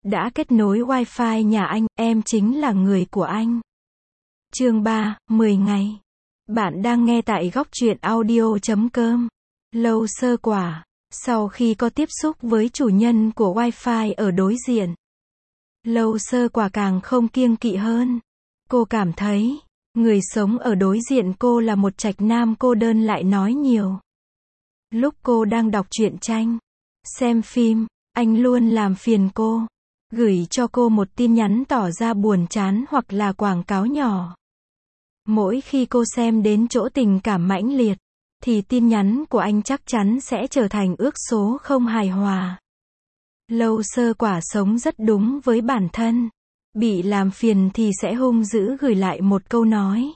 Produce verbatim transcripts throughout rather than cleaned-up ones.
Đã kết nối Wi-Fi nhà anh, em chính là người của anh. Chương ba, mười ngày. Bạn đang nghe tại góc truyện audio chấm com. Lâu sơ quả. Sau khi có tiếp xúc với chủ nhân của Wi-Fi ở đối diện, Lâu sơ quả càng không kiêng kỵ hơn. Cô cảm thấy, người sống ở đối diện cô là một trạch nam cô đơn lại nói nhiều. Lúc cô đang đọc truyện tranh, xem phim, anh luôn làm phiền cô, gửi cho cô một tin nhắn tỏ ra buồn chán hoặc là quảng cáo nhỏ. Mỗi khi cô xem đến chỗ tình cảm mãnh liệt, thì tin nhắn của anh chắc chắn sẽ trở thành ước số không hài hòa. Lâu sơ quả sống rất đúng với bản thân. Bị làm phiền thì sẽ hung dữ gửi lại một câu nói.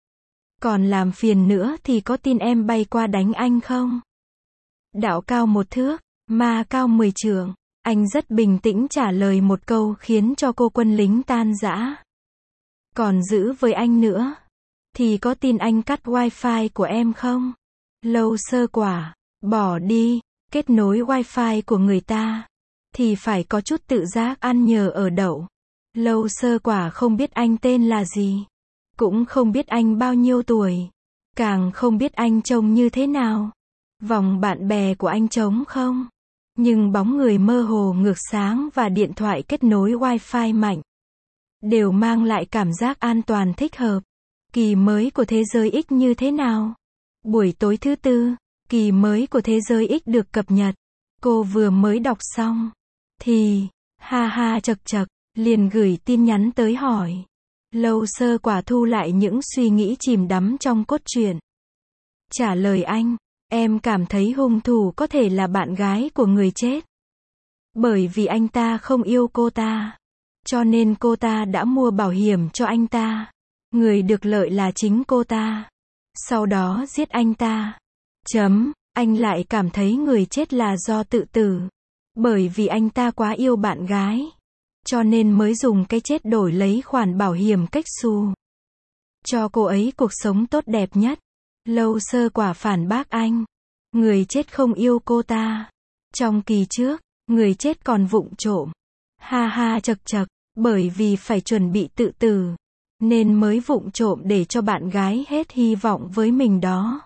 Còn làm phiền nữa thì có tin em bay qua đánh anh không? Đạo cao một thước, ma cao mười trượng. Anh rất bình tĩnh trả lời một câu khiến cho cô quân lính tan rã. Còn giữ với anh nữa, thì có tin anh cắt wifi của em không? Lâu sơ quả, bỏ đi, kết nối wifi của người ta, thì phải có chút tự giác ăn nhờ ở đậu. Lâu sơ quả không biết anh tên là gì, cũng không biết anh bao nhiêu tuổi, càng không biết anh trông như thế nào. Vòng bạn bè của anh trống không, nhưng bóng người mơ hồ ngược sáng và điện thoại kết nối wifi mạnh đều mang lại cảm giác an toàn thích hợp. Kỳ mới của thế giới X như thế nào? Buổi tối thứ tư, kỳ mới của thế giới X được cập nhật. Cô vừa mới đọc xong, thì, ha ha chật chật, liền gửi tin nhắn tới hỏi. Lâu sơ quả thu lại những suy nghĩ chìm đắm trong cốt truyện. Trả lời anh, em cảm thấy hung thủ có thể là bạn gái của người chết. Bởi vì anh ta không yêu cô ta, cho nên cô ta đã mua bảo hiểm cho anh ta. Người được lợi là chính cô ta. Sau đó giết anh ta. Chấm, anh lại cảm thấy người chết là do tự tử. Bởi vì anh ta quá yêu bạn gái, cho nên mới dùng cái chết đổi lấy khoản bảo hiểm cách xù, cho cô ấy cuộc sống tốt đẹp nhất. Lâu sơ quả phản bác anh. Người chết không yêu cô ta. Trong kỳ trước, người chết còn vụng trộm. Ha ha chật chật, bởi vì phải chuẩn bị tự tử, nên mới vụng trộm để cho bạn gái hết hy vọng với mình đó.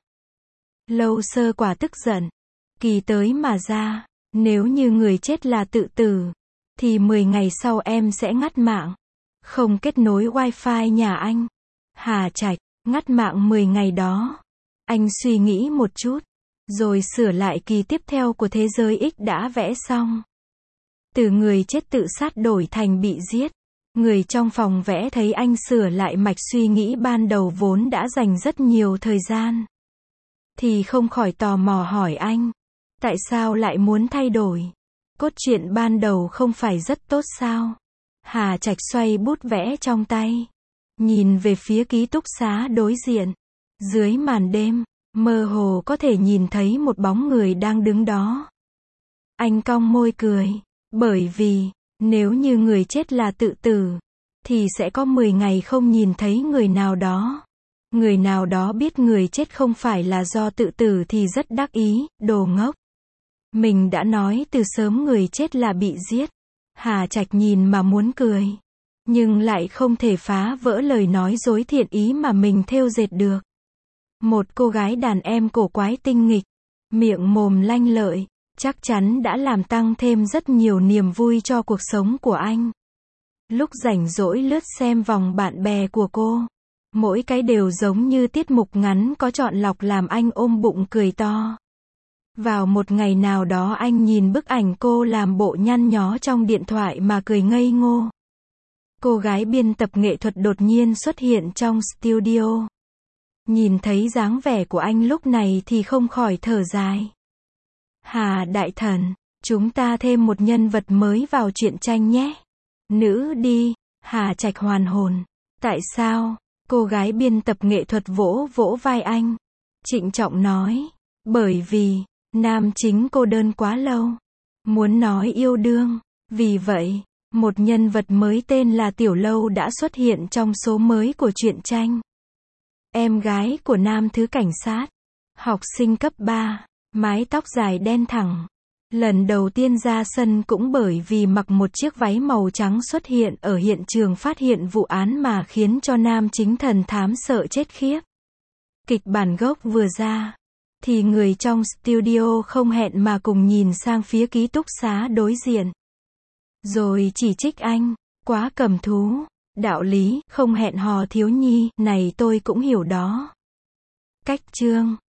Lâu sơ quả tức giận. Kỳ tới mà ra, nếu như người chết là tự tử, thì mười ngày sau em sẽ ngắt mạng. Không kết nối wifi nhà anh. Hà Trạch, ngắt mạng mười ngày đó. Anh suy nghĩ một chút, rồi sửa lại kỳ tiếp theo của thế giới X đã vẽ xong. Từ người chết tự sát đổi thành bị giết. Người trong phòng vẽ thấy anh sửa lại mạch suy nghĩ ban đầu vốn đã dành rất nhiều thời gian, thì không khỏi tò mò hỏi anh, tại sao lại muốn thay đổi? Cốt truyện ban đầu không phải rất tốt sao? Hà Trạch xoay bút vẽ trong tay, nhìn về phía ký túc xá đối diện. Dưới màn đêm, mơ hồ có thể nhìn thấy một bóng người đang đứng đó. Anh cong môi cười, bởi vì, nếu như người chết là tự tử, thì sẽ có mười ngày không nhìn thấy người nào đó. Người nào đó biết người chết không phải là do tự tử thì rất đắc ý, đồ ngốc. Mình đã nói từ sớm người chết là bị giết. Hà Trạch nhìn mà muốn cười, nhưng lại không thể phá vỡ lời nói dối thiện ý mà mình thêu dệt được. Một cô gái đàn em cổ quái tinh nghịch, miệng mồm lanh lợi, chắc chắn đã làm tăng thêm rất nhiều niềm vui cho cuộc sống của anh. Lúc rảnh rỗi lướt xem vòng bạn bè của cô, mỗi cái đều giống như tiết mục ngắn có chọn lọc làm anh ôm bụng cười to. Vào một ngày nào đó anh nhìn bức ảnh cô làm bộ nhăn nhó trong điện thoại mà cười ngây ngô. Cô gái biên tập nghệ thuật đột nhiên xuất hiện trong studio. Nhìn thấy dáng vẻ của anh lúc này thì không khỏi thở dài. Hà đại thần, chúng ta thêm một nhân vật mới vào truyện tranh nhé. Nữ đi. Hà Trạch hoàn hồn. Tại sao? Cô gái biên tập nghệ thuật vỗ vỗ vai anh, trịnh trọng nói. Bởi vì, nam chính cô đơn quá lâu, muốn nói yêu đương. Vì vậy, một nhân vật mới tên là Tiểu Lâu đã xuất hiện trong số mới của truyện tranh. Em gái của nam thứ cảnh sát, học sinh cấp ba, mái tóc dài đen thẳng, Lần đầu tiên ra sân cũng bởi vì mặc một chiếc váy màu trắng xuất hiện ở hiện trường phát hiện vụ án mà khiến cho nam chính thần thám sợ chết khiếp. Kịch bản gốc vừa ra, thì người trong studio không hẹn mà cùng nhìn sang phía ký túc xá đối diện. Rồi chỉ trích anh, quá cầm thú, đạo lý, không hẹn hò thiếu nhi, này tôi cũng hiểu đó. Cách chương